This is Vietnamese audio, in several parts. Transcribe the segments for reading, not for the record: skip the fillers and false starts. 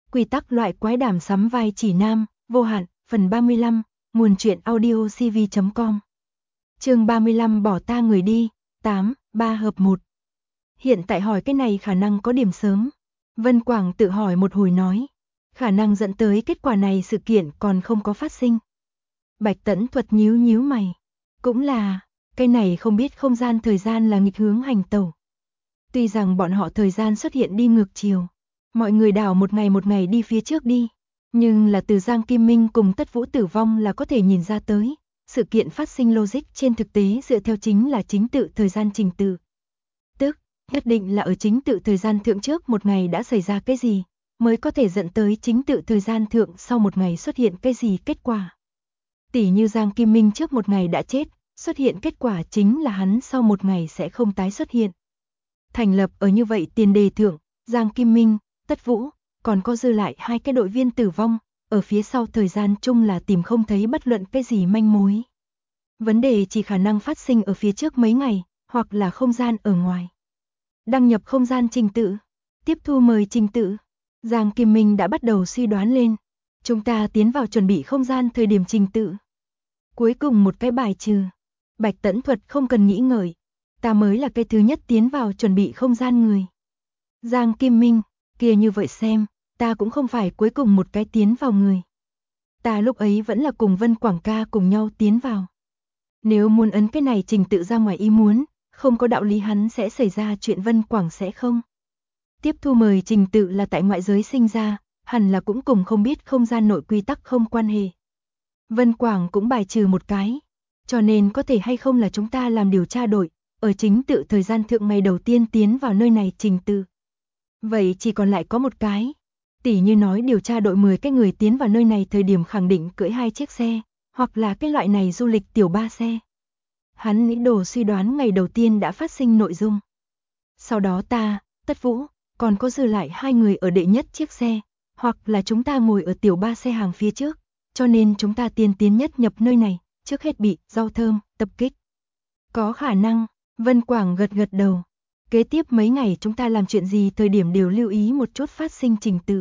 Quy tắc loại quái đàm sắm vai chỉ nam, vô hạn, phần 35, nguồn truyện audio cv.com. Chương 35 bỏ ta người đi, 8, 3 hợp 1. Hiện tại hỏi cái này khả năng có điểm sớm. Vân Quảng tự hỏi một hồi nói. Khả năng dẫn tới kết quả này sự kiện còn không có phát sinh. Bạch Tẫn Thuật nhíu mày. Cũng là, cái này không biết không gian thời gian là nghịch hướng hành tẩu. Tuy rằng bọn họ thời gian xuất hiện đi ngược chiều. Mọi người đảo một ngày đi phía trước đi. Nhưng là từ Giang Kim Minh cùng Tất Vũ tử vong là có thể nhìn ra tới. Sự kiện phát sinh logic trên thực tế dựa theo chính là chính tự thời gian trình tự. Tức, nhất định là ở chính tự thời gian thượng trước một ngày đã xảy ra cái gì, mới có thể dẫn tới chính tự thời gian thượng sau một ngày xuất hiện cái gì kết quả. Tỉ như Giang Kim Minh trước một ngày đã chết, xuất hiện kết quả chính là hắn sau một ngày sẽ không tái xuất hiện. Thành lập ở như vậy tiền đề thượng, Giang Kim Minh, Tất Vũ, còn có dư lại hai cái đội viên tử vong, ở phía sau thời gian chung là tìm không thấy bất luận cái gì manh mối. Vấn đề chỉ khả năng phát sinh ở phía trước mấy ngày, hoặc là không gian ở ngoài. Đăng nhập không gian trình tự, tiếp thu mời trình tự. Giang Kim Minh đã bắt đầu suy đoán lên. Chúng ta tiến vào chuẩn bị không gian thời điểm trình tự. Cuối cùng một cái bài trừ. Bạch Tẫn Thuật không cần nghĩ ngợi. Ta mới là cái thứ nhất tiến vào chuẩn bị không gian người. Giang Kim Minh, kia như vậy xem, ta cũng không phải cuối cùng một cái tiến vào người. Ta lúc ấy vẫn là cùng Vân Quảng ca cùng nhau tiến vào. Nếu muốn ấn cái này trình tự ra ngoài ý muốn, không có đạo lý hắn sẽ xảy ra chuyện Vân Quảng sẽ không. Tiếp thu mời trình tự là tại ngoại giới sinh ra, hẳn là cũng cùng không biết không gian nội quy tắc không quan hệ. Vân Quảng cũng bài trừ một cái, cho nên có thể hay không là chúng ta làm điều tra đội, ở chính tự thời gian thượng ngày đầu tiên tiến vào nơi này trình tự. Vậy chỉ còn lại có một cái, tỉ như nói điều tra đội 10 cái người tiến vào nơi này thời điểm khẳng định cưỡi 2 chiếc xe, hoặc là cái loại này du lịch tiểu 3 xe. Hắn nghĩ đồ suy đoán ngày đầu tiên đã phát sinh nội dung. Sau đó ta, Tất Vũ, còn có dư lại 2 người ở đệ nhất chiếc xe, hoặc là chúng ta ngồi ở tiểu 3 xe hàng phía trước, cho nên chúng ta tiên tiến nhất nhập nơi này, trước hết bị rau thơm tập kích. Có khả năng, Vân Quảng gật đầu. Kế tiếp mấy ngày chúng ta làm chuyện gì thời điểm đều lưu ý một chút phát sinh trình tự.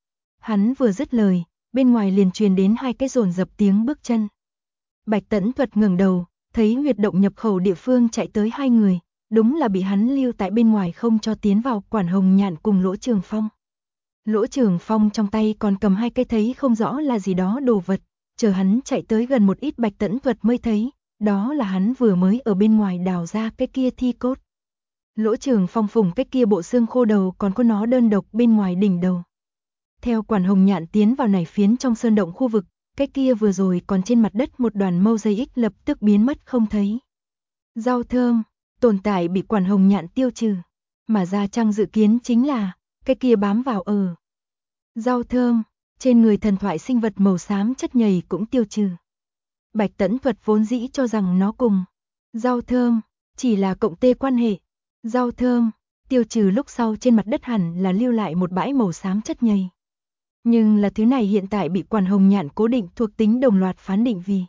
Hắn vừa dứt lời, bên ngoài liền truyền đến 2 cái dồn dập tiếng bước chân. Bạch Tẫn Thuật ngẩng đầu, thấy huyệt động nhập khẩu địa phương chạy tới 2 người, đúng là bị hắn lưu tại bên ngoài không cho tiến vào Quản Hồng Nhạn cùng Lỗ Trường Phong. Lỗ Trường Phong trong tay còn cầm 2 cái thấy không rõ là gì đó đồ vật, chờ hắn chạy tới gần một ít Bạch Tẫn Thuật mới thấy, đó là hắn vừa mới ở bên ngoài đào ra cái kia thi cốt. Lỗ Trường Phong phùng cái kia bộ xương khô đầu còn có nó đơn độc bên ngoài đỉnh đầu. Theo Quản Hồng Nhạn tiến vào này phiến trong sơn động khu vực, cái kia vừa rồi còn trên mặt đất một đoàn mâu dây ích lập tức biến mất không thấy. Rau thơm, tồn tại bị Quản Hồng Nhạn tiêu trừ, mà Gia Trăng dự kiến chính là cái kia bám vào ở. Rau thơm, trên người thần thoại sinh vật màu xám chất nhầy cũng tiêu trừ. Bạch Tẫn Thuật vốn dĩ cho rằng nó cùng rau thơm chỉ là cộng tê quan hệ. Rau thơm, tiêu trừ lúc sau trên mặt đất hẳn là lưu lại một bãi màu xám chất nhầy. Nhưng là thứ này hiện tại bị Quản Hồng Nhạn cố định thuộc tính đồng loạt phán định vì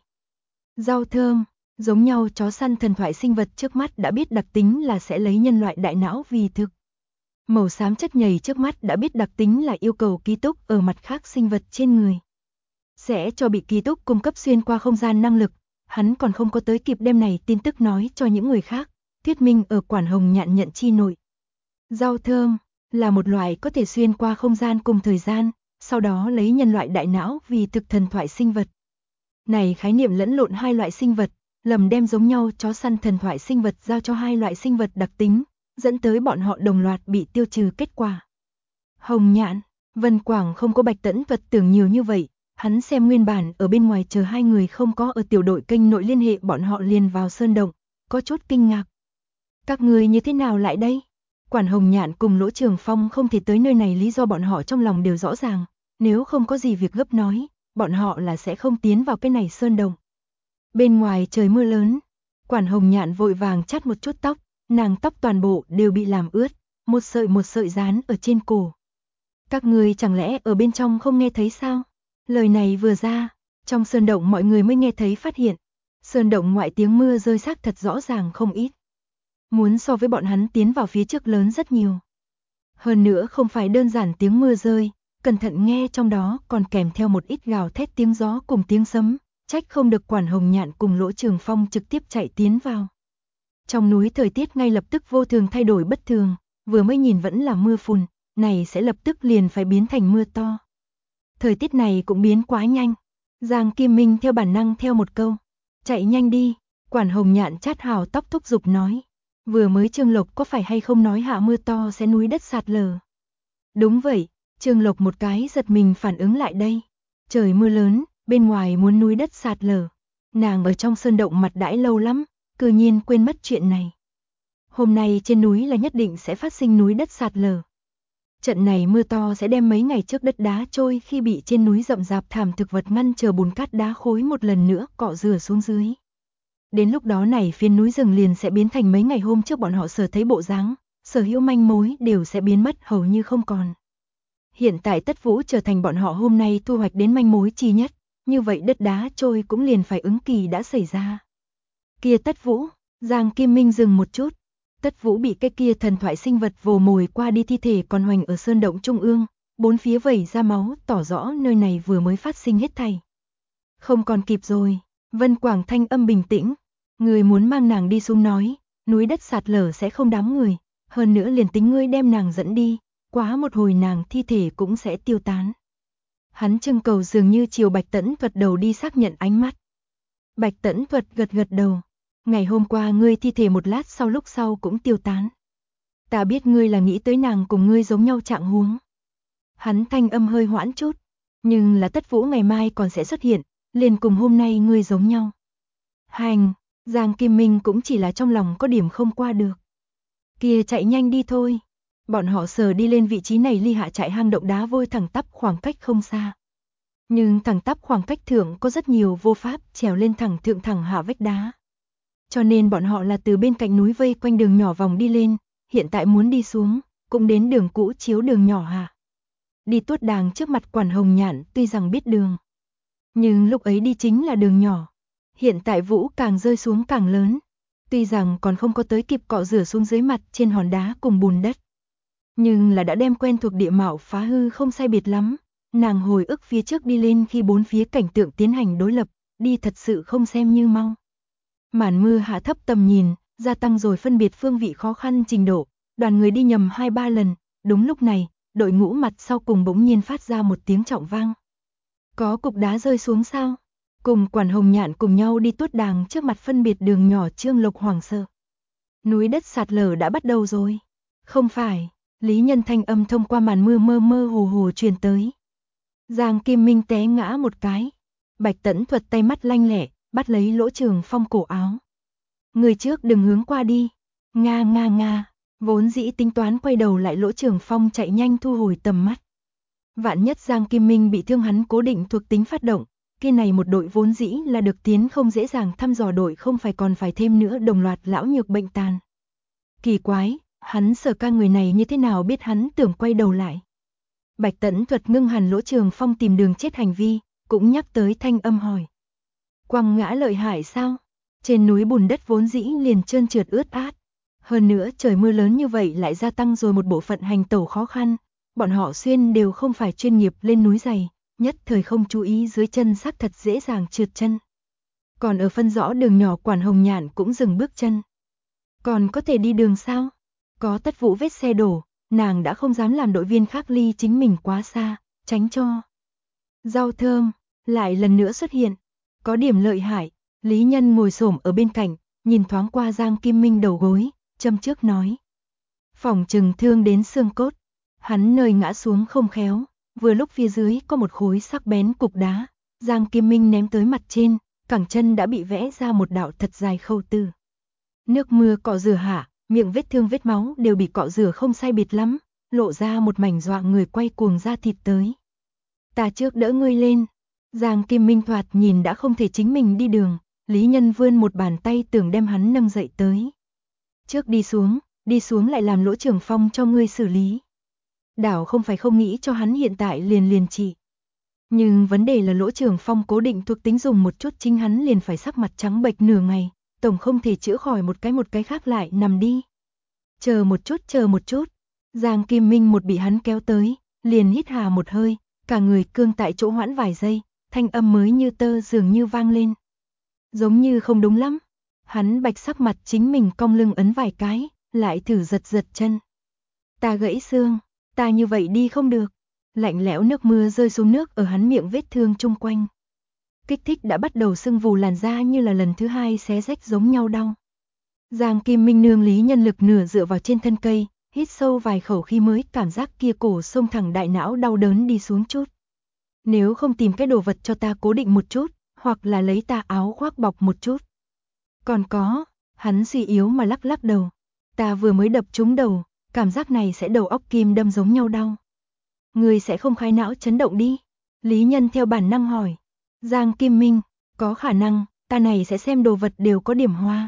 rau thơm, giống nhau chó săn thần thoại sinh vật trước mắt đã biết đặc tính là sẽ lấy nhân loại đại não vì thực. Màu xám chất nhầy trước mắt đã biết đặc tính là yêu cầu ký túc ở mặt khác sinh vật trên người. Sẽ cho bị ký túc cung cấp xuyên qua không gian năng lực, hắn còn không có tới kịp đem này tin tức nói cho những người khác. Thuyết minh ở Quản Hồng Nhạn nhận chi nội. Rau thơm là một loại có thể xuyên qua không gian cùng thời gian, sau đó lấy nhân loại đại não vì thực thần thoại sinh vật. Này khái niệm lẫn lộn 2 loại sinh vật, lầm đem giống nhau chó săn thần thoại sinh vật giao cho 2 loại sinh vật đặc tính, dẫn tới bọn họ đồng loạt bị tiêu trừ kết quả. Hồng Nhạn, Vân Quảng không có Bạch Tẫn Thuật tưởng nhiều như vậy, hắn xem nguyên bản ở bên ngoài chờ 2 người không có ở tiểu đội kênh nội liên hệ bọn họ liền vào sơn động, có chút kinh ngạc. Các người như thế nào lại đây? Quản Hồng Nhạn cùng Lỗ Trường Phong không thể tới nơi này lý do bọn họ trong lòng đều rõ ràng, nếu không có gì việc gấp nói, bọn họ là sẽ không tiến vào cái này sơn động. Bên ngoài trời mưa lớn, Quản Hồng Nhạn vội vàng chắt một chút tóc, nàng tóc toàn bộ đều bị làm ướt, một sợi dán ở trên cổ. Các người chẳng lẽ ở bên trong không nghe thấy sao? Lời này vừa ra, trong sơn động mọi người mới nghe thấy phát hiện, sơn động ngoại tiếng mưa rơi xác thật rõ ràng không ít. Muốn so với bọn hắn tiến vào phía trước lớn rất nhiều. Hơn nữa không phải đơn giản tiếng mưa rơi, cẩn thận nghe trong đó còn kèm theo một ít gào thét tiếng gió cùng tiếng sấm, trách không được Quản Hồng Nhạn cùng Lỗ Trường Phong trực tiếp chạy tiến vào. Trong núi thời tiết ngay lập tức vô thường thay đổi bất thường, vừa mới nhìn vẫn là mưa phùn, này sẽ lập tức liền phải biến thành mưa to. Thời tiết này cũng biến quá nhanh. Giang Kim Minh theo bản năng theo một câu, chạy nhanh đi. Quản Hồng Nhạn chát hào tóc thúc giục nói, vừa mới Trương Lộc có phải hay không nói hạ mưa to sẽ núi đất sạt lở. Đúng vậy, Trương Lộc một cái giật mình phản ứng lại đây. Trời mưa lớn, bên ngoài muốn núi đất sạt lở. Nàng ở trong sơn động mặt đãi lâu lắm, cư nhiên quên mất chuyện này. Hôm nay trên núi là nhất định sẽ phát sinh núi đất sạt lở. Trận này mưa to sẽ đem mấy ngày trước đất đá trôi khi bị trên núi rậm rạp thảm thực vật ngăn chờ bùn cát đá khối một lần nữa cọ rửa xuống dưới. Đến lúc đó này phiến núi rừng liền sẽ biến thành mấy ngày hôm trước bọn họ sở thấy bộ dáng, sở hữu manh mối đều sẽ biến mất hầu như không còn. Hiện tại Tất Vũ trở thành bọn họ hôm nay thu hoạch đến manh mối chi nhất, như vậy đất đá trôi cũng liền phải ứng kỳ đã xảy ra. Kia Tất Vũ, Giang Kim Minh dừng một chút. Tất Vũ bị cái kia thần thoại sinh vật vồ mồi qua đi thi thể còn hoành ở sơn động trung ương, bốn phía vẩy ra máu, tỏ rõ nơi này vừa mới phát sinh hết thảy. Không còn kịp rồi, Vân Quảng thanh âm bình tĩnh, người muốn mang nàng đi xuống nói, núi đất sạt lở sẽ không đám người, hơn nữa liền tính ngươi đem nàng dẫn đi, quá một hồi nàng thi thể cũng sẽ tiêu tán. Hắn trưng cầu dường như chiều Bạch Tẫn Thuật đầu đi xác nhận ánh mắt. Bạch Tẫn Thuật gật gật đầu. Ngày hôm qua ngươi thi thể một lát sau lúc sau cũng tiêu tán. Ta biết ngươi là nghĩ tới nàng cùng ngươi giống nhau trạng huống. Hắn thanh âm hơi hoãn chút, nhưng là Tất Vũ ngày mai còn sẽ xuất hiện, liền cùng hôm nay ngươi giống nhau. Hành, Giang Kim Minh cũng chỉ là trong lòng có điểm không qua được. Kia chạy nhanh đi thôi. Bọn họ sờ đi lên vị trí này ly hạ trại hang động đá vôi thẳng tắp khoảng cách không xa. Nhưng thẳng tắp khoảng cách thượng có rất nhiều vô pháp trèo lên thẳng thượng thẳng hạ vách đá. Cho nên bọn họ là từ bên cạnh núi vây quanh đường nhỏ vòng đi lên, hiện tại muốn đi xuống, cũng đến đường cũ chiếu đường nhỏ hả. Đi tuốt đàng trước mặt Quản Hồng Nhạn tuy rằng biết đường. Nhưng lúc ấy đi chính là đường nhỏ. Hiện tại vũ càng rơi xuống càng lớn. Tuy rằng còn không có tới kịp cọ rửa xuống dưới mặt trên hòn đá cùng bùn đất. Nhưng là đã đem quen thuộc địa mạo phá hư không sai biệt lắm. Nàng hồi ức phía trước đi lên khi bốn phía cảnh tượng tiến hành đối lập, đi thật sự không xem như mau. Màn mưa hạ thấp tầm nhìn, gia tăng rồi phân biệt phương vị khó khăn trình độ, đoàn người đi nhầm 2-3 lần, đúng lúc này, đội ngũ mặt sau cùng bỗng nhiên phát ra một tiếng trọng vang. Có cục đá rơi xuống sao? Cùng Quản Hồng Nhạn cùng nhau đi tuốt đàng trước mặt phân biệt đường nhỏ Trương Lộc hoảng sợ. Núi đất sạt lở đã bắt đầu rồi. Không phải, Lý Nhân thanh âm thông qua màn mưa mơ mơ hồ hồ truyền tới. Giang Kim Minh té ngã một cái. Bạch Tẫn Thuật tay mắt lanh lẹ, bắt lấy Lỗ Trường Phong cổ áo. Người trước đừng hướng qua đi. Nga nga nga, vốn dĩ tính toán quay đầu lại Lỗ Trường Phong chạy nhanh thu hồi tầm mắt. Vạn nhất Giang Kim Minh bị thương hắn cố định thuộc tính phát động, kia này một đội vốn dĩ là được tiến không dễ dàng thăm dò đội không phải còn phải thêm nữa đồng loạt lão nhược bệnh tàn. Kỳ quái, hắn Sở Ca người này như thế nào biết hắn tưởng quay đầu lại. Bạch Tẫn Thuật ngưng hẳn Lỗ Trường Phong tìm đường chết hành vi, cũng nhắc tới thanh âm hỏi. Quăng ngã lợi hại sao? Trên núi bùn đất vốn dĩ liền trơn trượt ướt át. Hơn nữa trời mưa lớn như vậy lại gia tăng rồi một bộ phận hành tẩu khó khăn. Bọn họ xuyên đều không phải chuyên nghiệp lên núi dày, nhất thời không chú ý dưới chân xác thật dễ dàng trượt chân. Còn ở phân rõ đường nhỏ Quản Hồng Nhạn cũng dừng bước chân. Còn có thể đi đường sao? Có Tất Vũ vết xe đổ, nàng đã không dám làm đội viên khác ly chính mình quá xa, tránh cho. Rau thơm, lại lần nữa xuất hiện. Có điểm lợi hại, Lý Nhân ngồi xổm ở bên cạnh, nhìn thoáng qua Giang Kim Minh đầu gối, châm trước nói. Phỏng chừng thương đến xương cốt, hắn nơi ngã xuống không khéo, vừa lúc phía dưới có một khối sắc bén cục đá, Giang Kim Minh ném tới mặt trên, cẳng chân đã bị vẽ ra một đạo thật dài khâu tư. Nước mưa cọ rửa hạ, miệng vết thương vết máu đều bị cọ rửa không sai biệt lắm, lộ ra một mảnh dọa người quay cuồng da thịt tới. Ta trước đỡ ngươi lên. Giang Kim Minh thoạt nhìn đã không thể chính mình đi đường, Lý Nhân vươn một bàn tay tưởng đem hắn nâng dậy tới. Trước đi xuống lại làm Lỗ Trường Phong cho ngươi xử lý. Đảo không phải không nghĩ cho hắn hiện tại liền trị. Nhưng vấn đề là Lỗ Trường Phong cố định thuộc tính dùng một chút chính hắn liền phải sắc mặt trắng bệch nửa ngày, tổng không thể chữa khỏi một cái khác lại nằm đi. Chờ một chút. Giang Kim Minh một bị hắn kéo tới, liền hít hà một hơi, cả người cương tại chỗ hoãn vài giây, thanh âm mới như tơ dường như vang lên. Giống như không đúng lắm. Hắn bạch sắc mặt chính mình cong lưng ấn vài cái, lại thử giật giật chân. Ta gãy xương, ta như vậy đi không được. Lạnh lẽo nước mưa rơi xuống nước ở hắn miệng vết thương chung quanh. Kích thích đã bắt đầu sưng vù làn da như là lần thứ hai xé rách giống nhau đau. Giang Kim Minh nương Lý Nhân Lực nửa dựa vào trên thân cây, hít sâu vài khẩu khi mới cảm giác kia cổ xông thẳng đại não đau đớn đi xuống chút. Nếu không tìm cái đồ vật cho ta cố định một chút, hoặc là lấy ta áo khoác bọc một chút. Còn có, hắn suy yếu mà lắc lắc đầu. Ta vừa mới đập trúng đầu, cảm giác này sẽ đầu óc kim đâm giống nhau đau. Người sẽ không khai não chấn động đi. Lý Nhân theo bản năng hỏi. Giang Kim Minh, có khả năng, ta này sẽ xem đồ vật đều có điểm hoa.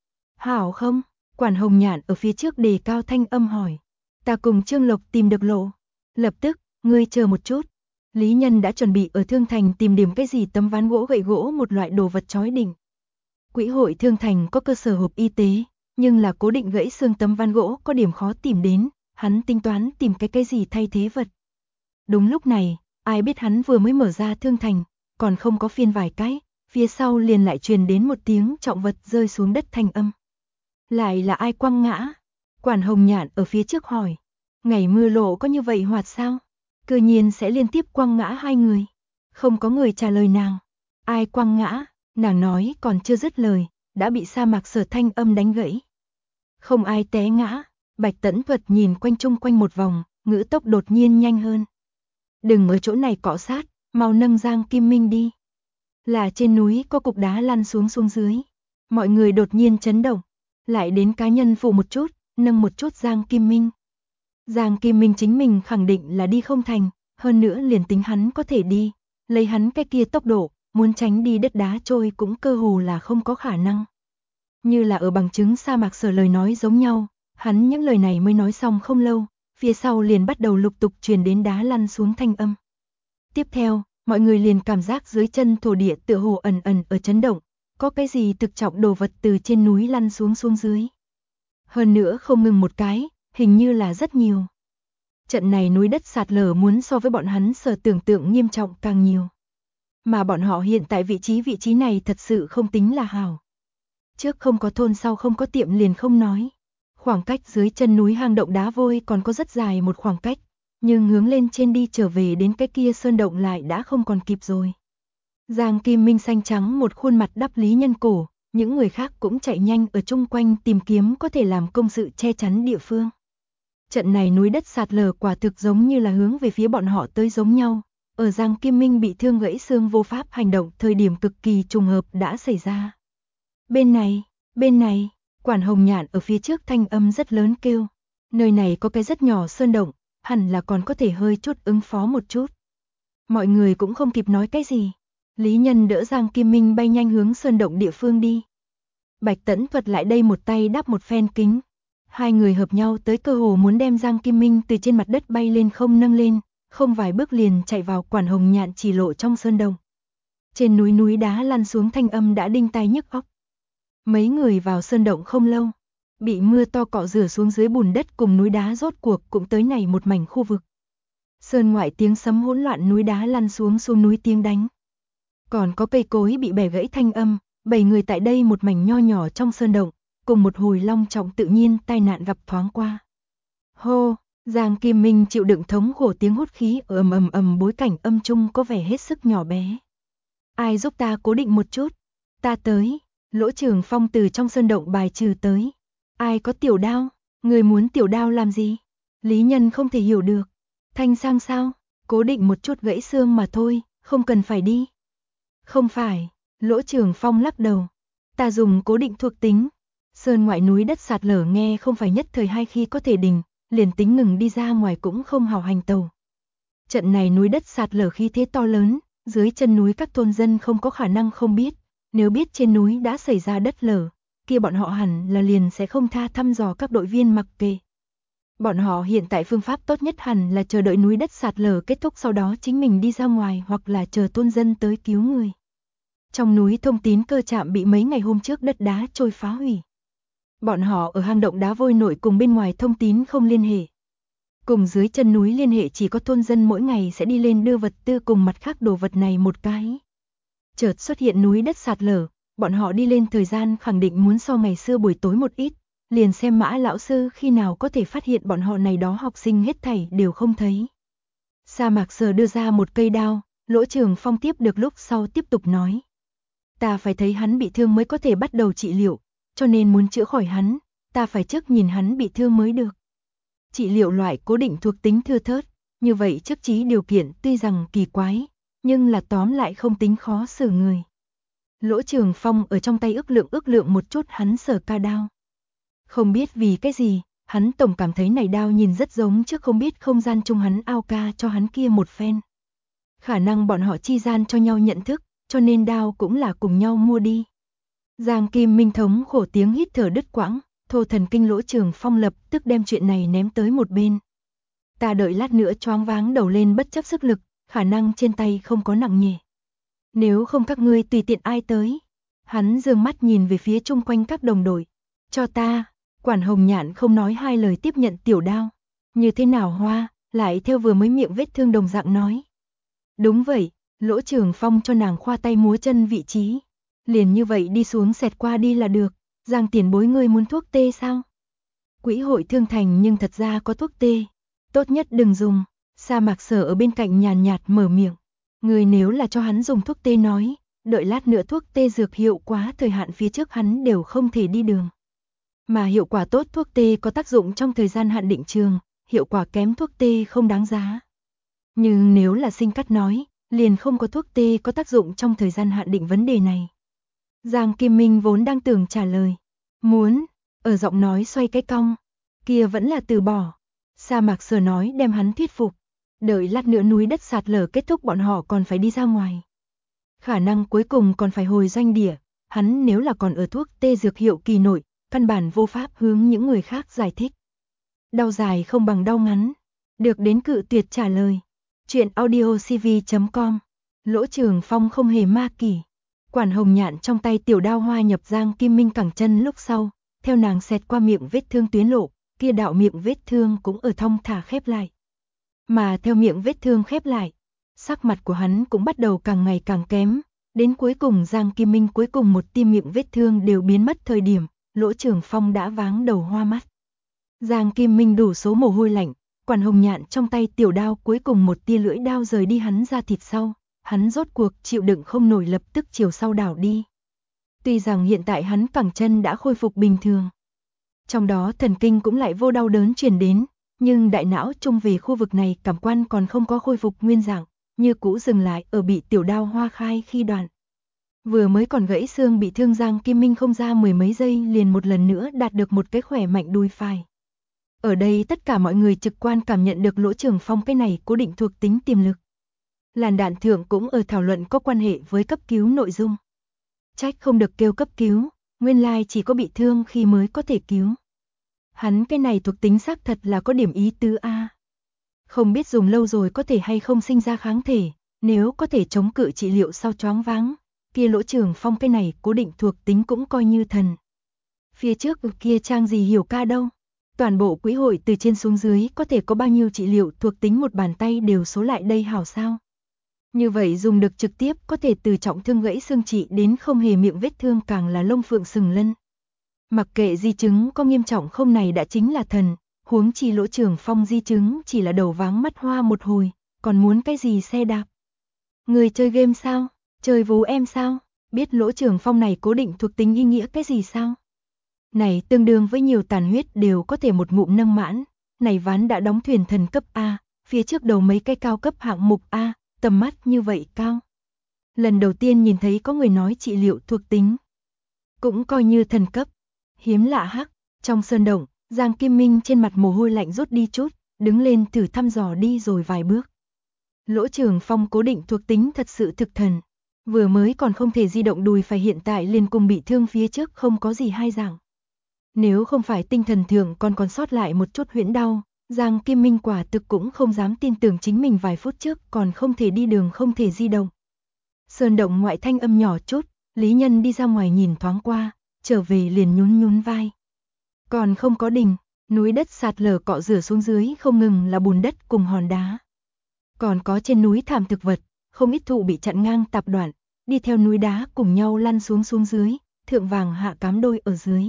Hảo không? Quản Hồng Nhạn ở phía trước đề cao thanh âm hỏi. Ta cùng Trương Lộc tìm được lộ. Lập tức, ngươi chờ một chút. Lý Nhân đã chuẩn bị ở Thương Thành tìm điểm cái gì tấm ván gỗ gậy gỗ một loại đồ vật chói đỉnh. Quỹ hội Thương Thành có cơ sở hộp y tế, nhưng là cố định gãy xương tấm ván gỗ có điểm khó tìm đến, hắn tính toán tìm cái gì thay thế vật. Đúng lúc này, ai biết hắn vừa mới mở ra Thương Thành, còn không có phiên vài cái, phía sau liền lại truyền đến một tiếng trọng vật rơi xuống đất thanh âm. Lại là ai quăng ngã? Quản Hồng Nhạn ở phía trước hỏi. Ngày mưa lộ có như vậy hoạt sao? Cư nhiên sẽ liên tiếp quăng ngã hai người. Không có người trả lời nàng. Ai quăng ngã? Nàng nói còn chưa dứt lời, đã bị sa mạc Sở thanh âm đánh gãy. Không ai té ngã. Bạch Tẫn Thuật nhìn quanh chung quanh một vòng, ngữ tốc đột nhiên nhanh hơn. Đừng ở chỗ này cọ sát, mau nâng Giang Kim Minh đi. Là trên núi có cục đá lăn xuống dưới. Mọi người đột nhiên chấn động. Lại đến cá nhân phụ một chút, nâng một chút Giang Kim Minh. Giang Kim Minh chính mình khẳng định là đi không thành, hơn nữa liền tính hắn có thể đi, lấy hắn cái kia tốc độ, muốn tránh đi đất đá trôi cũng cơ hồ là không có khả năng. Như là ở bằng chứng sa mạc Sở lời nói giống nhau, hắn những lời này mới nói xong không lâu, phía sau liền bắt đầu lục tục truyền đến đá lăn xuống thanh âm. Tiếp theo, mọi người liền cảm giác dưới chân thổ địa tựa hồ ẩn ẩn ở chấn động, có cái gì thực trọng đồ vật từ trên núi lăn xuống dưới. Hơn nữa không ngừng một cái, hình như là rất nhiều. Trận này núi đất sạt lở muốn so với bọn hắn sở tưởng tượng nghiêm trọng càng nhiều. Mà bọn họ hiện tại vị trí này thật sự không tính là hảo. Trước không có thôn sau không có tiệm liền không nói. Khoảng cách dưới chân núi hang động đá vôi còn có rất dài một khoảng cách, nhưng hướng lên trên đi trở về đến cái kia sơn động lại đã không còn kịp rồi. Giang Kim Minh xanh trắng một khuôn mặt đắp Lý Nhân cổ, những người khác cũng chạy nhanh ở chung quanh tìm kiếm có thể làm công sự che chắn địa phương. Trận này núi đất sạt lở quả thực giống như là hướng về phía bọn họ tới giống nhau, ở Giang Kim Minh bị thương gãy xương vô pháp hành động thời điểm cực kỳ trùng hợp đã xảy ra. Bên này, Quản Hồng Nhạn ở phía trước thanh âm rất lớn kêu, nơi này có cái rất nhỏ sơn động, hẳn là còn có thể hơi chút ứng phó một chút. Mọi người cũng không kịp nói cái gì. Lý Nhân đỡ Giang Kim Minh bay nhanh hướng sơn động địa phương đi. Bạch Tẫn Thuật lại đây một tay đáp một phen kính. Hai người hợp nhau tới cơ hồ muốn đem Giang Kim Minh từ trên mặt đất bay lên không nâng lên, không vài bước liền chạy vào Quản Hồng Nhạn chỉ lộ trong sơn động. Trên núi đá lăn xuống thanh âm đã đinh tai nhức óc. Mấy người vào sơn động không lâu, bị mưa to cọ rửa xuống dưới bùn đất cùng núi đá rốt cuộc cũng tới này một mảnh khu vực. Sơn ngoại tiếng sấm hỗn loạn núi đá lăn xuống núi tiếng đánh. Còn có cây cối bị bẻ gãy thanh âm, 7 người tại đây một mảnh nho nhỏ trong sơn động, cùng một hồi long trọng tự nhiên tai nạn gặp thoáng qua. Hô, Giang Kim Minh chịu đựng thống khổ tiếng hút khí ở ầm bối cảnh âm trung có vẻ hết sức nhỏ bé. Ai giúp ta cố định một chút? Ta tới. Lỗ Trường Phong từ trong sơn động bài trừ tới. Ai có tiểu đao? Người muốn tiểu đao làm gì? Lý Nhân không thể hiểu được. Thanh sang sao? Cố định một chút gãy xương mà thôi, không cần phải đi. Không phải, Lỗ Trường Phong lắc đầu. Ta dùng cố định thuộc tính. Sơn ngoại núi đất sạt lở nghe không phải nhất thời hai khi có thể đình, liền tính ngừng đi ra ngoài cũng không hào hành tàu. Trận này núi đất sạt lở khí thế to lớn, dưới chân núi các thôn dân không có khả năng không biết. Nếu biết trên núi đã xảy ra đất lở, kia bọn họ hẳn là liền sẽ không tha thăm dò các đội viên mặc kệ. Bọn họ hiện tại phương pháp tốt nhất hẳn là chờ đợi núi đất sạt lở kết thúc sau đó chính mình đi ra ngoài hoặc là chờ thôn dân tới cứu người. Trong núi thông tín cơ trạm bị mấy ngày hôm trước đất đá trôi phá hủy. Bọn họ ở hang động đá vôi nội cùng bên ngoài thông tín không liên hệ. Cùng dưới chân núi liên hệ chỉ có thôn dân mỗi ngày sẽ đi lên đưa vật tư cùng mặt khác đồ vật này một cái. Chợt xuất hiện núi đất sạt lở, bọn họ đi lên thời gian khẳng định muốn so ngày xưa buổi tối một ít, liền xem Mã lão sư khi nào có thể phát hiện bọn họ này đó học sinh hết thảy đều không thấy. Sa Mạc Sở đưa ra một cây đao, Lỗ Trường Phong tiếp được lúc sau tiếp tục nói. Ta phải thấy hắn bị thương mới có thể bắt đầu trị liệu, cho nên muốn chữa khỏi hắn, ta phải trước nhìn hắn bị thương mới được. Trị liệu loại cố định thuộc tính thưa thớt, như vậy trước trí điều kiện tuy rằng kỳ quái, nhưng là tóm lại không tính khó xử người. Lỗ Trường Phong ở trong tay ước lượng một chút hắn sở ca đao. Không biết vì cái gì, hắn tổng cảm thấy này đao nhìn rất giống trước không biết không gian chung hắn ao ca cho hắn kia một phen. Khả năng bọn họ chi gian cho nhau nhận thức, cho nên đao cũng là cùng nhau mua đi. Giang Kim Minh thống khổ tiếng hít thở đứt quãng, thô thần kinh Lỗ Trường Phong lập tức đem chuyện này ném tới một bên. Ta đợi lát nữa choáng váng đầu lên bất chấp sức lực, khả năng trên tay không có nặng nhẹ. Nếu không các ngươi tùy tiện ai tới. Hắn dương mắt nhìn về phía chung quanh các đồng đội. Cho ta, Quản Hồng Nhạn không nói hai lời tiếp nhận tiểu đao. Như thế nào Hoa, lại theo vừa mới miệng vết thương đồng dạng nói. Đúng vậy, Lỗ Trường Phong cho nàng khoa tay múa chân vị trí. Liền như vậy đi xuống xẹt qua đi là được. Giang tiền bối ngươi muốn thuốc tê sao? Quỹ hội thương thành nhưng thật ra có thuốc tê. Tốt nhất đừng dùng. Sa Mạc Sở ở bên cạnh nhàn nhạt mở miệng. Người nếu là cho hắn dùng thuốc tê nói, đợi lát nữa thuốc tê dược hiệu quá thời hạn phía trước hắn đều không thể đi đường. Mà hiệu quả tốt thuốc tê có tác dụng trong thời gian hạn định trường, hiệu quả kém thuốc tê không đáng giá. Nhưng nếu là sinh cắt nói, liền không có thuốc tê có tác dụng trong thời gian hạn định vấn đề này. Giang Kim Minh vốn đang tưởng trả lời. Muốn, ở giọng nói xoay cái cong, kia vẫn là từ bỏ. Sa Mạc Sở nói đem hắn thuyết phục. Đợi lát nữa núi đất sạt lở kết thúc bọn họ còn phải đi ra ngoài. Khả năng cuối cùng còn phải hồi doanh địa, hắn nếu là còn ở thuốc tê dược hiệu kỳ nội, căn bản vô pháp hướng những người khác giải thích. Đau dài không bằng đau ngắn. Được đến cự tuyệt trả lời. Chuyện audiocv.com. Lỗ Trường Phong không hề ma kỷ. Quản Hồng Nhạn trong tay tiểu đao hoa nhập Giang Kim Minh cẳng chân lúc sau, theo nàng xẹt qua miệng vết thương tuyến lộ, kia đạo miệng vết thương cũng ở thong thả khép lại. Mà theo miệng vết thương khép lại, sắc mặt của hắn cũng bắt đầu càng ngày càng kém, đến cuối cùng Giang Kim Minh cuối cùng một tia miệng vết thương đều biến mất thời điểm, Lỗ Trường Phong đã váng đầu hoa mắt. Giang Kim Minh đủ số mồ hôi lạnh, Quản Hồng Nhạn trong tay tiểu đao cuối cùng một tia lưỡi đao rời đi hắn ra thịt sau, hắn rốt cuộc chịu đựng không nổi lập tức chiều sau đảo đi. Tuy rằng hiện tại hắn cẳng chân đã khôi phục bình thường, trong đó thần kinh cũng lại vô đau đớn truyền đến, nhưng đại não trung về khu vực này cảm quan còn không có khôi phục nguyên dạng, như cũ dừng lại ở bị tiểu đao hoa khai khi đoạn. Vừa mới còn gãy xương bị thương Giang Kim Minh không ra mười mấy giây liền một lần nữa đạt được một cái khỏe mạnh đùi phải. Ở đây tất cả mọi người trực quan cảm nhận được Lỗ Trường Phong cái này cố định thuộc tính tiềm lực. Làn đạn thượng cũng ở thảo luận có quan hệ với cấp cứu nội dung. Trách không được kêu cấp cứu, nguyên lai chỉ có bị thương khi mới có thể cứu. Hắn cái này thuộc tính xác thật là có điểm ý tứ a. Không biết dùng lâu rồi có thể hay không sinh ra kháng thể, nếu có thể chống cự trị liệu sau choáng váng, kia Lỗ Trường Phong cái này cố định thuộc tính cũng coi như thần. Phía trước kia trang gì hiểu ca đâu. Toàn bộ quỹ hội từ trên xuống dưới có thể có bao nhiêu trị liệu thuộc tính một bàn tay đều số lại đây hảo sao. Như vậy dùng được trực tiếp có thể từ trọng thương gãy xương trị đến không hề miệng vết thương càng là lông phượng sừng lân. Mặc kệ di chứng có nghiêm trọng không này đã chính là thần, huống chi Lỗ Trường Phong di chứng chỉ là đầu váng mắt hoa một hồi, còn muốn cái gì xe đạp. Người chơi game sao? Chơi vú em sao? Biết Lỗ Trường Phong này cố định thuộc tính ý nghĩa cái gì sao? Này tương đương với nhiều tàn huyết đều có thể một ngụm nâng mãn, này ván đã đóng thuyền thần cấp A, phía trước đầu mấy cái cao cấp hạng mục A, tầm mắt như vậy cao. Lần đầu tiên nhìn thấy có người nói trị liệu thuộc tính, cũng coi như thần cấp. Hiếm lạ hắc, trong sơn động, Giang Kim Minh trên mặt mồ hôi lạnh rút đi chút, đứng lên thử thăm dò đi rồi vài bước. Lỗ Trường Phong cố định thuộc tính thật sự thực thần, vừa mới còn không thể di động đùi phải hiện tại liền cùng bị thương phía trước không có gì hai dạng. Nếu không phải tinh thần thượng còn sót lại một chút huyễn đau, Giang Kim Minh quả thực cũng không dám tin tưởng chính mình vài phút trước còn không thể đi đường không thể di động. Sơn động ngoại thanh âm nhỏ chút, Lý Nhân đi ra ngoài nhìn thoáng qua, trở về liền nhún nhún vai. Còn không có đình, Núi đất sạt lở cọ rửa xuống dưới không ngừng là bùn đất cùng hòn đá. Còn có trên núi thảm thực vật, không ít thụ bị chặn ngang tạp đoạn, đi theo núi đá cùng nhau lăn xuống dưới, thượng vàng hạ cám đôi ở dưới.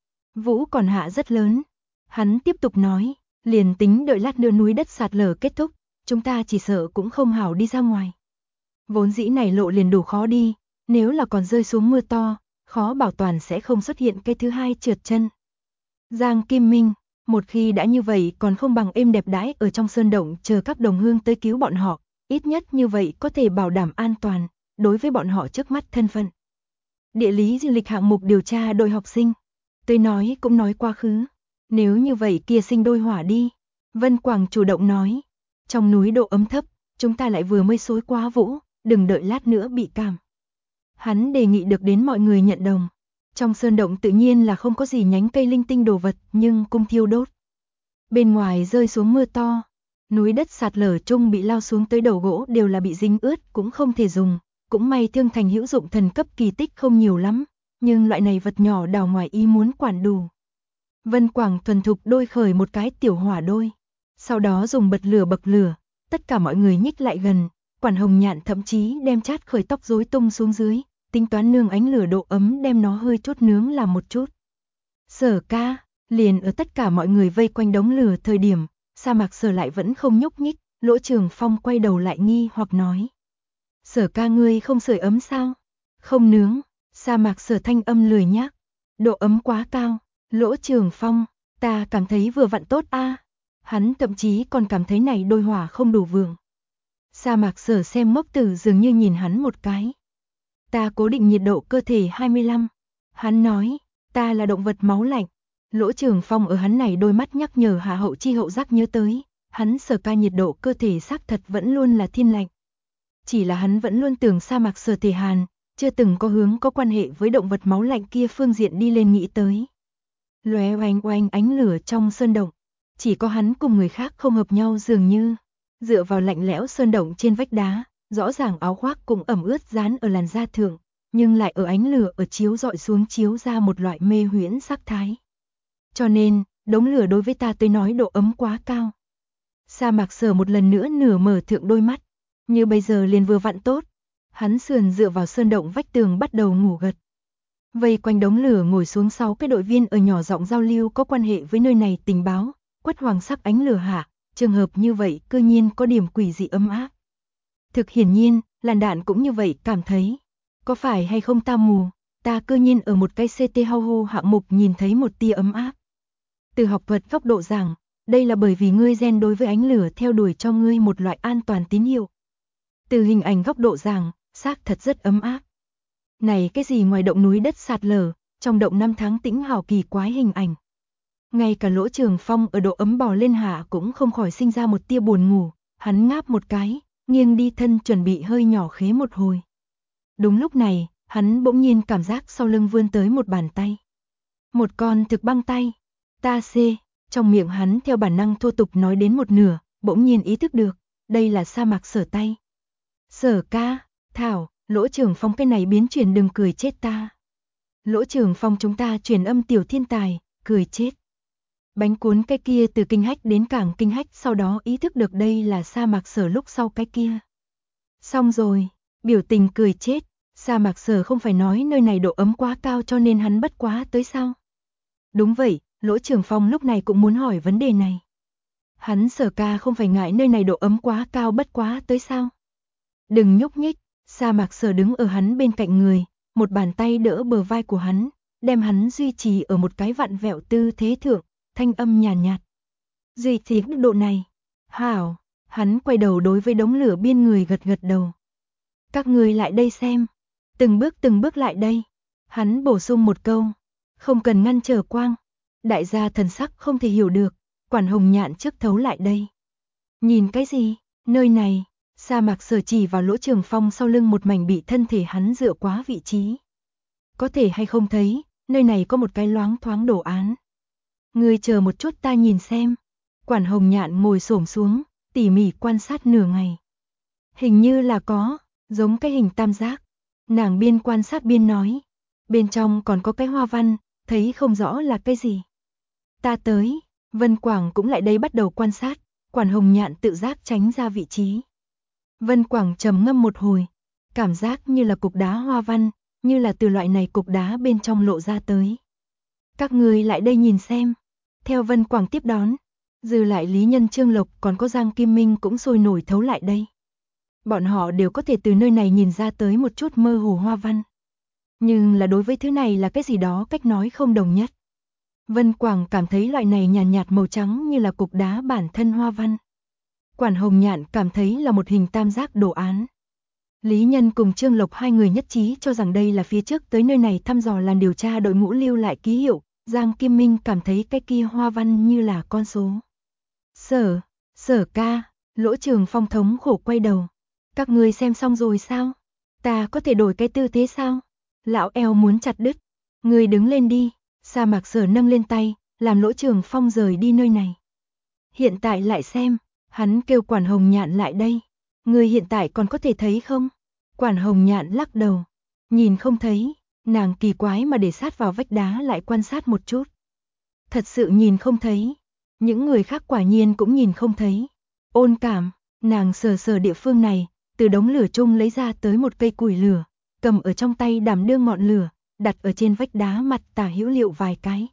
Vũ còn hạ rất lớn. Hắn tiếp tục nói, liền tính đợi lát nữa núi đất sạt lở kết thúc, chúng ta chỉ sợ cũng không hảo đi ra ngoài. Vốn dĩ này lộ liền đủ khó đi, nếu là còn rơi xuống mưa to, khó bảo toàn sẽ không xuất hiện cái thứ hai trượt chân. Giang Kim Minh, một khi đã như vậy còn không bằng êm đẹp đãi ở trong sơn động chờ các đồng hương tới cứu bọn họ, ít nhất như vậy có thể bảo đảm an toàn, đối với bọn họ trước mắt thân phận. Địa lý du lịch hạng mục điều tra đội học sinh, tôi nói cũng nói quá khứ, nếu như vậy kia sinh đôi hỏa đi. Vân Quảng chủ động nói, trong núi độ ấm thấp, chúng ta lại vừa mới xối quá Vũ, đừng đợi lát nữa bị cảm. Hắn đề nghị được đến mọi người nhận đồng. Trong sơn động tự nhiên là không có gì nhánh cây linh tinh đồ vật, nhưng cung thiêu đốt. Bên ngoài rơi xuống mưa to, núi đất sạt lở chung bị lao xuống tới đầu gỗ đều là bị dính ướt, cũng không thể dùng, cũng may Thương Thành hữu dụng thần cấp kỳ tích không nhiều lắm, nhưng loại này vật nhỏ đào ngoài ý muốn quản đủ. Vân Quảng thuần thục đôi khởi một cái tiểu hỏa đôi, sau đó dùng bật lửa, tất cả mọi người nhích lại gần, Quản Hồng Nhạn thậm chí đem chát khởi tóc rối tung xuống dưới, tính toán nương ánh lửa độ ấm đem nó hơi chút nướng làm một chút. Sở ca, liền ở tất cả mọi người vây quanh đống lửa thời điểm, Sa Mạc Sở lại vẫn không nhúc nhích, Lỗ Trường Phong quay đầu lại nghi hoặc nói. Sở ca ngươi không sưởi ấm sao? Không nướng, Sa Mạc Sở thanh âm lười nhác, độ ấm quá cao, Lỗ Trường Phong, ta cảm thấy vừa vặn tốt a. Hắn thậm chí còn cảm thấy này đôi hỏa không đủ vượng. Sa Mạc Sở xem mốc tử dường như nhìn hắn một cái. Ta cố định nhiệt độ cơ thể 25. Hắn nói, ta là động vật máu lạnh. Lỗ Trường Phong ở hắn này đôi mắt nhắc nhở Hạ Hậu Chi hậu giác nhớ tới, hắn Sở ca nhiệt độ cơ thể xác thật vẫn luôn là thiên lạnh. Chỉ là hắn vẫn luôn tưởng Sa Mạc Sở thể hàn, chưa từng có hướng có quan hệ với động vật máu lạnh kia phương diện đi lên nghĩ tới. Lóe oanh oanh ánh lửa trong sơn động, chỉ có hắn cùng người khác không hợp nhau dường như, dựa vào lạnh lẽo sơn động trên vách đá, rõ ràng áo khoác cũng ẩm ướt dán ở làn da thượng, nhưng lại ở ánh lửa ở chiếu dọi xuống chiếu ra một loại mê huyễn sắc thái. Cho nên, đống lửa đối với ta tới nói độ ấm quá cao. Sa Mạc Sở một lần nữa nửa mở thượng đôi mắt, như bây giờ liền vừa vặn tốt. Hắn sườn dựa vào sơn động vách tường bắt đầu ngủ gật. Vây quanh đống lửa ngồi xuống 6 cái đội viên ở nhỏ giọng giao lưu có quan hệ với nơi này tình báo, quất hoàng sắc ánh lửa hạ, trường hợp như vậy cư nhiên có điểm quỷ dị ấm áp. Thực hiển nhiên, Làn Đạn cũng như vậy cảm thấy. Có phải hay không ta mù, ta cư nhiên ở một cái CT hau hạng mục nhìn thấy một tia ấm áp. Từ học thuật góc độ giảng, đây là bởi vì ngươi gen đối với ánh lửa theo đuổi cho ngươi một loại an toàn tín hiệu. Từ hình ảnh góc độ giảng, xác thật rất ấm áp. Này cái gì ngoài động núi đất sạt lở, trong động năm tháng tĩnh hào kỳ quái hình ảnh. Ngay cả Lỗ Trường Phong ở độ ấm bò lên hạ cũng không khỏi sinh ra một tia buồn ngủ, hắn ngáp một cái, nghiêng đi thân chuẩn bị hơi nhỏ khế một hồi. Đúng lúc này, hắn bỗng nhiên cảm giác sau lưng vươn tới một bàn tay. Một con thực băng tay. Ta xê, trong miệng hắn theo bản năng thô tục nói đến một nửa, bỗng nhiên ý thức được, đây là Sa Mạc Sở tay. Sở ca, Thảo, Lỗ Trường Phong cái này biến chuyển đừng cười chết ta. Lỗ Trường Phong chúng ta truyền âm tiểu thiên tài, cười chết. Bánh cuốn cái kia từ kinh hách đến cảng kinh hách sau đó ý thức được đây là Sa Mạc Sở lúc sau cái kia. Xong rồi, biểu tình cười chết, Sa Mạc Sở không phải nói nơi này độ ấm quá cao cho nên hắn bất quá tới sao? Đúng vậy, Lỗ Trường Phong lúc này cũng muốn hỏi vấn đề này. Hắn Sở ca không phải ngại nơi này độ ấm quá cao bất quá tới sao? Đừng nhúc nhích, Sa Mạc Sở đứng ở hắn bên cạnh người, một bàn tay đỡ bờ vai của hắn, đem hắn duy trì ở một cái vặn vẹo tư thế thượng, thanh âm nhàn nhạt. Duy trì mức độ này. Hảo, hắn quay đầu đối với đống lửa biên người gật gật đầu. Các người lại đây xem. Từng bước lại đây. Hắn bổ sung một câu. Không cần ngăn trở quang. Đại gia thần sắc không thể hiểu được. Quản Hồng Nhạn trước thấu lại đây. Nhìn cái gì? Nơi này. Sa Mạc Sở chỉ vào Lỗ Trường Phong sau lưng một mảnh bị thân thể hắn dựa quá vị trí. Có thể hay không thấy, nơi này có một cái loáng thoáng đồ án. Ngươi chờ một chút ta nhìn xem. Quản Hồng Nhạn ngồi xổm xuống, tỉ mỉ quan sát nửa ngày. Hình như là có, giống cái hình tam giác. Nàng biên quan sát biên nói. Bên trong còn có cái hoa văn, thấy không rõ là cái gì. Ta tới, Vân Quảng cũng lại đây bắt đầu quan sát, Quản Hồng Nhạn tự giác tránh ra vị trí. Vân Quảng trầm ngâm một hồi, cảm giác như là cục đá hoa văn, như là từ loại này cục đá bên trong lộ ra tới. Các người lại đây nhìn xem. Theo Vân Quảng tiếp đón, dư lại Lý Nhân, Trương Lộc còn có Giang Kim Minh cũng sôi nổi thấu lại đây. Bọn họ đều có thể từ nơi này nhìn ra tới một chút mơ hồ hoa văn. Nhưng là đối với thứ này là cái gì đó cách nói không đồng nhất. Vân Quảng cảm thấy loại này nhàn nhạt màu trắng như là cục đá bản thân hoa văn. Quản Hồng Nhạn cảm thấy là một hình tam giác đồ án. Lý Nhân cùng Trương Lộc hai người nhất trí cho rằng đây là phía trước tới nơi này thăm dò làn điều tra đội ngũ lưu lại ký hiệu. Giang Kim Minh cảm thấy cái kia hoa văn như là con số. Sở ca, Lỗ Trường Phong thống khổ quay đầu. Các người xem xong rồi sao? Ta có thể đổi cái tư thế sao? Lão eo muốn chặt đứt. Người đứng lên đi. Sa Mạc Sở nâng lên tay, làm Lỗ Trường Phong rời đi nơi này. Hiện tại lại xem, hắn kêu Quản Hồng Nhạn lại đây. Người hiện tại còn có thể thấy không? Quản Hồng Nhạn lắc đầu. Nhìn không thấy, nàng kỳ quái mà để sát vào vách đá lại quan sát một chút. Thật sự nhìn không thấy. Những người khác quả nhiên cũng nhìn không thấy. Ôn Cảm, nàng sờ sờ địa phương này, từ đống lửa chung lấy ra tới một cây củi lửa, cầm ở trong tay đảm đương ngọn lửa, đặt ở trên vách đá mặt tả hữu liệu vài cái.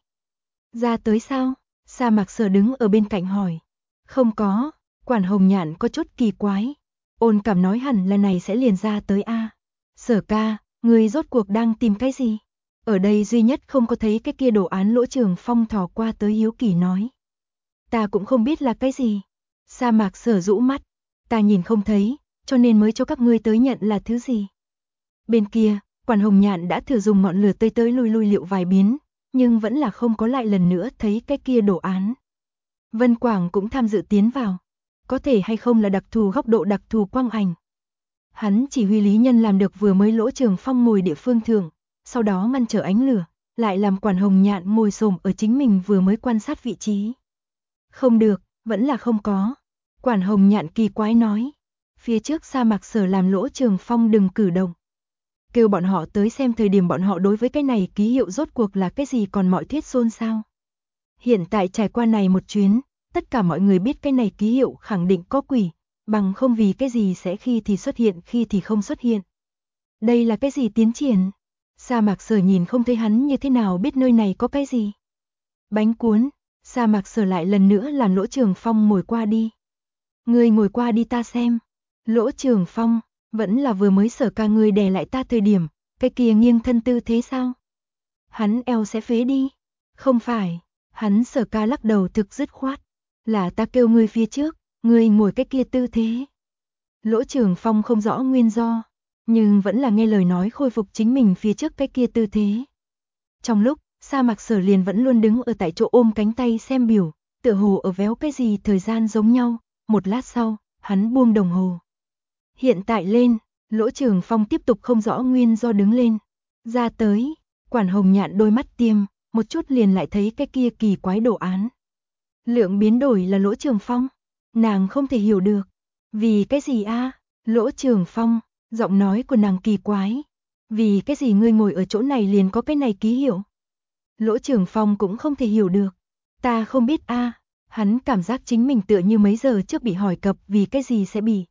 Ra tới sao? Sa Mạc Sở đứng ở bên cạnh hỏi. Không có, Quản Hồng Nhạn có chút kỳ quái. Ôn Cảm nói hẳn là này sẽ liền ra tới a. Sở ca, người rốt cuộc đang tìm cái gì? Ở đây duy nhất không có thấy cái kia đồ án. Lỗ Trường Phong thò qua tới hiếu kỳ nói. Ta cũng không biết là cái gì. Sa Mạc Sở rũ mắt. Ta nhìn không thấy, cho nên mới cho các ngươi tới nhận là thứ gì. Bên kia, Quản Hồng Nhạn đã thử dùng ngọn lửa tới lui liệu vài biến, nhưng vẫn là không có lại lần nữa thấy cái kia đồ án. Vân Quảng cũng tham dự tiến vào. Có thể hay không là đặc thù góc độ, đặc thù quang ảnh. Hắn chỉ huy Lý Nhân làm được vừa mới Lỗ Trường Phong ngồi địa phương thường, sau đó ngăn trở ánh lửa, lại làm Quản Hồng Nhạn ngồi xổm ở chính mình vừa mới quan sát vị trí. Không được, vẫn là không có. Quản Hồng Nhạn kỳ quái nói. Phía trước Sa Mạc Sở làm Lỗ Trường Phong đừng cử động. Kêu bọn họ tới xem thời điểm bọn họ đối với cái này ký hiệu rốt cuộc là cái gì còn mọi thuyết xôn xao. Hiện tại trải qua này một chuyến, tất cả mọi người biết cái này ký hiệu khẳng định có quỷ, bằng không vì cái gì sẽ khi thì xuất hiện khi thì không xuất hiện. Đây là cái gì tiến triển? Sa Mạc Sở nhìn không thấy hắn như thế nào biết nơi này có cái gì. Bánh cuốn, Sa Mạc Sở lại lần nữa làm Lỗ Trường Phong ngồi qua đi. Ngươi ngồi qua đi ta xem. Lỗ Trường Phong, vẫn là vừa mới Sở ca ngươi đè lại ta thời điểm, cái kia nghiêng thân tư thế sao? Hắn eo sẽ phế đi. Không phải, hắn Sở ca lắc đầu thực dứt khoát. Là ta kêu ngươi phía trước, ngươi ngồi cái kia tư thế. Lỗ Trường Phong không rõ nguyên do, nhưng vẫn là nghe lời nói khôi phục chính mình phía trước cái kia tư thế. Trong lúc, Sa Mạc Sở liền vẫn luôn đứng ở tại chỗ ôm cánh tay xem biểu, tựa hồ ở véo cái gì thời gian giống nhau, một lát sau, hắn buông đồng hồ. Hiện tại lên, Lỗ Trường Phong tiếp tục không rõ nguyên do đứng lên. Ra tới, Quản Hồng Nhạn đôi mắt tiêm, một chút liền lại thấy cái kia kỳ quái đồ án. Lượng biến đổi là Lỗ Trường Phong, nàng không thể hiểu được. Vì cái gì a? Lỗ Trường Phong, giọng nói của nàng kỳ quái. Vì cái gì ngươi ngồi ở chỗ này liền có cái này ký hiệu? Lỗ Trường Phong cũng không thể hiểu được. Ta không biết a. Hắn cảm giác chính mình tựa như mấy giờ trước bị hỏi cập vì cái gì sẽ bị.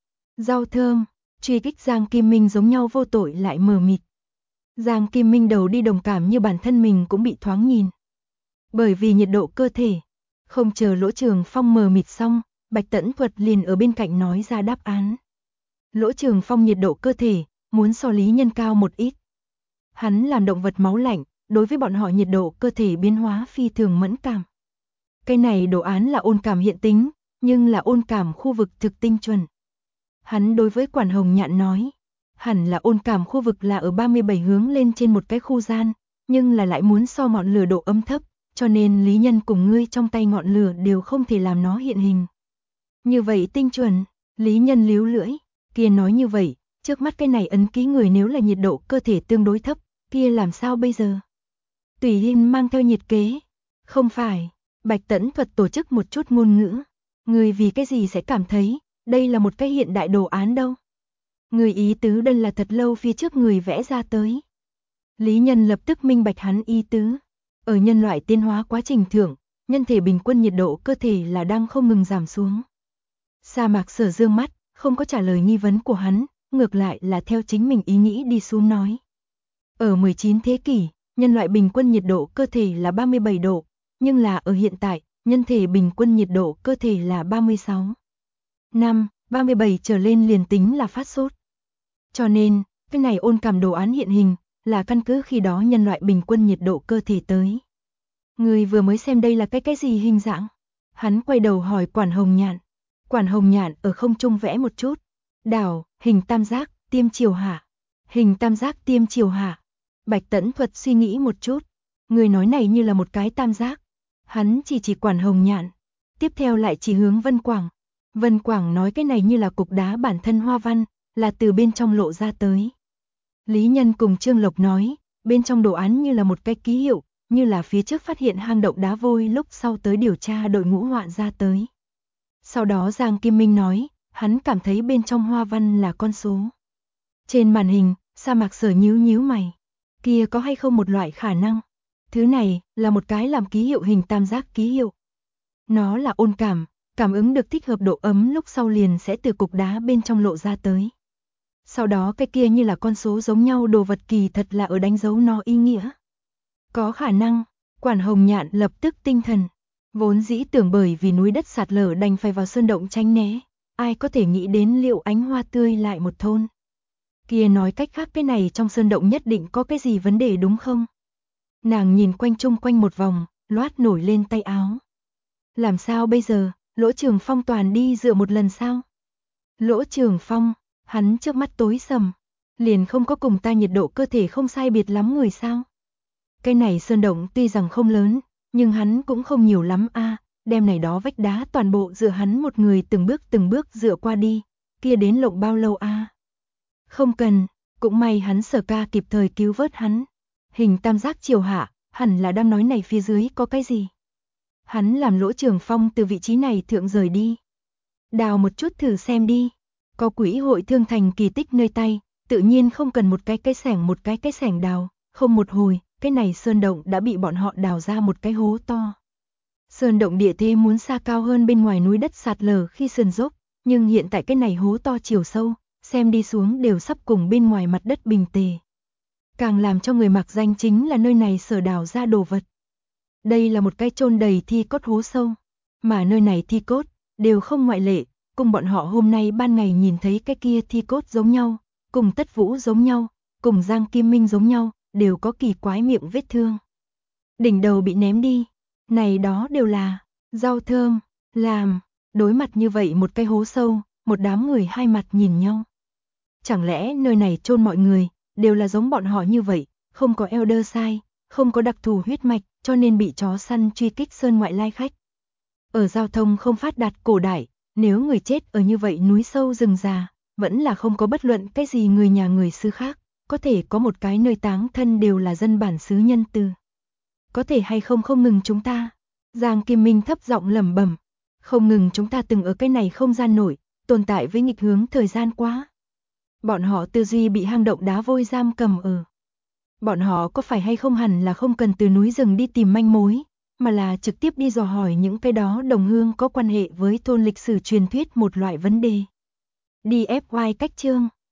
Rau thơm, truy kích Giang Kim Minh giống nhau vô tội lại mờ mịt. Giang Kim Minh đầu đi đồng cảm như bản thân mình cũng bị thoáng nhìn. Bởi vì nhiệt độ cơ thể, không chờ Lỗ Trường Phong mờ mịt xong, Bạch Tẫn Thuật liền ở bên cạnh nói ra đáp án. Lỗ Trường Phong nhiệt độ cơ thể, muốn so Lý Nhân cao một ít. Hắn làm động vật máu lạnh, đối với bọn họ nhiệt độ cơ thể biến hóa phi thường mẫn cảm. Cái này đồ án là ôn cảm hiện tính, nhưng là ôn cảm khu vực thực tinh chuẩn. Hắn đối với Quản Hồng Nhạn nói, hẳn là ôn cảm khu vực là ở 37 hướng lên trên một cái khu gian, nhưng là lại muốn so ngọn lửa độ âm thấp, cho nên Lý Nhân cùng ngươi trong tay ngọn lửa đều không thể làm nó hiện hình. Như vậy tinh chuẩn, Lý Nhân líu lưỡi, kia nói như vậy, trước mắt cái này ấn ký người nếu là nhiệt độ cơ thể tương đối thấp, kia làm sao bây giờ? Tùy Hiên mang theo nhiệt kế. Không phải, Bạch Tẫn Thuật tổ chức một chút ngôn ngữ. Người vì cái gì sẽ cảm thấy, đây là một cái hiện đại đồ án đâu? Người ý tứ đây là thật lâu phía trước người vẽ ra tới. Lý Nhân lập tức minh bạch hắn ý tứ. Ở nhân loại tiến hóa quá trình thượng, nhân thể bình quân nhiệt độ cơ thể là đang không ngừng giảm xuống. Sa Mạc Sở dương mắt, không có trả lời nghi vấn của hắn, ngược lại là theo chính mình ý nghĩ đi xuống nói. Ở 19 thế kỷ, nhân loại bình quân nhiệt độ cơ thể là 37 độ, nhưng là ở hiện tại, nhân thể bình quân nhiệt độ cơ thể là 36. 37 trở lên liền tính là phát sốt. Cho nên, cái này ôn cảm đồ án hiện hình, là căn cứ khi đó nhân loại bình quân nhiệt độ cơ thể tới. Người vừa mới xem đây là cái gì hình dạng? Hắn quay đầu hỏi Quản Hồng Nhạn. Quản Hồng Nhạn ở không trung vẽ một chút. Đảo, hình tam giác, tiêm chiều hạ. Hình tam giác tiêm chiều hạ. Bạch Tẫn Thuật suy nghĩ một chút. Người nói này như là một cái tam giác. Hắn chỉ Quản Hồng Nhạn. Tiếp theo lại chỉ hướng Vân Quảng. Vân Quảng nói cái này như là cục đá bản thân hoa văn, là từ bên trong lộ ra tới. Lý Nhân cùng Trương Lộc nói, bên trong đồ án như là một cái ký hiệu, như là phía trước phát hiện hang động đá vôi lúc sau tới điều tra đội ngũ họa ra tới. Sau đó Giang Kim Minh nói, hắn cảm thấy bên trong hoa văn là con số. Trên màn hình, Sa Mạc Sở nhíu mày. Kia có hay không một loại khả năng? Thứ này, là một cái làm ký hiệu hình tam giác ký hiệu. Nó là ôn cảm ứng được thích hợp độ ấm lúc sau liền sẽ từ cục đá bên trong lộ ra tới. Sau đó cái kia như là con số giống nhau đồ vật kỳ thật là ở đánh dấu nó ý nghĩa. Có khả năng, Quản Hồng Nhạn lập tức tinh thần. Vốn dĩ tưởng bởi vì núi đất sạt lở đành phải vào sơn động tránh né. Ai có thể nghĩ đến liệu ánh hoa tươi lại một thôn. Kia nói cách khác cái này trong sơn động nhất định có cái gì vấn đề đúng không? Nàng nhìn quanh chung quanh một vòng, loát nổi lên tay áo. Làm sao bây giờ, Lỗ Trường Phong toàn đi dựa một lần sao? Lỗ Trường Phong, hắn trước mắt tối sầm, liền không có cùng ta nhiệt độ cơ thể không sai biệt lắm người sao? Cái này sơn động tuy rằng không lớn, nhưng hắn cũng không nhiều lắm a, đem này đó vách đá toàn bộ dựa hắn một người từng bước dựa qua đi, kia đến lộng bao lâu a? Không cần, cũng may hắn Sở ca kịp thời cứu vớt hắn. Hình tam giác chiều hạ, hẳn là đang nói này phía dưới có cái gì? Hắn làm Lỗ Trường Phong từ vị trí này thượng rời đi. Đào một chút thử xem đi. Có quỹ hội thương thành kỳ tích nơi tay, tự nhiên không cần một cái sẻng đào, không một hồi, cái này sơn động đã bị bọn họ đào ra một cái hố to. Sơn động địa thế muốn xa cao hơn bên ngoài núi đất sạt lở khi sườn dốc, nhưng hiện tại cái này hố to chiều sâu, xem đi xuống đều sắp cùng bên ngoài mặt đất bình tề. Càng làm cho người mặc danh chính là nơi này sở đào ra đồ vật. Đây là một cái chôn đầy thi cốt hố sâu, mà nơi này thi cốt đều không ngoại lệ, cùng bọn họ hôm nay ban ngày nhìn thấy cái kia thi cốt giống nhau, cùng Tất Vũ giống nhau, cùng Giang Kim Minh giống nhau, đều có kỳ quái miệng vết thương. Đỉnh đầu bị ném đi, này đó đều là rau thơm, làm, đối mặt như vậy một cái hố sâu, một đám người hai mặt nhìn nhau. Chẳng lẽ nơi này chôn mọi người, đều là giống bọn họ như vậy, không có elder sai, không có đặc thù huyết mạch, cho nên bị chó săn truy kích sơn ngoại lai khách. Ở giao thông không phát đạt cổ đại, nếu người chết ở như vậy núi sâu rừng già, vẫn là không có bất luận cái gì người nhà người xứ khác, có thể có một cái nơi táng thân đều là dân bản xứ nhân từ. Có thể hay không ngừng chúng ta? Giang Kim Minh thấp giọng lẩm bẩm, không ngừng chúng ta từng ở cái này không gian nổi, tồn tại với nghịch hướng thời gian quá. Bọn họ tư duy bị hang động đá vôi giam cầm ở. Bọn họ có phải hay không hẳn là không cần từ núi rừng đi tìm manh mối, mà là trực tiếp đi dò hỏi những cái đó đồng hương có quan hệ với thôn lịch sử truyền thuyết một loại vấn đề. Đi FY cách chương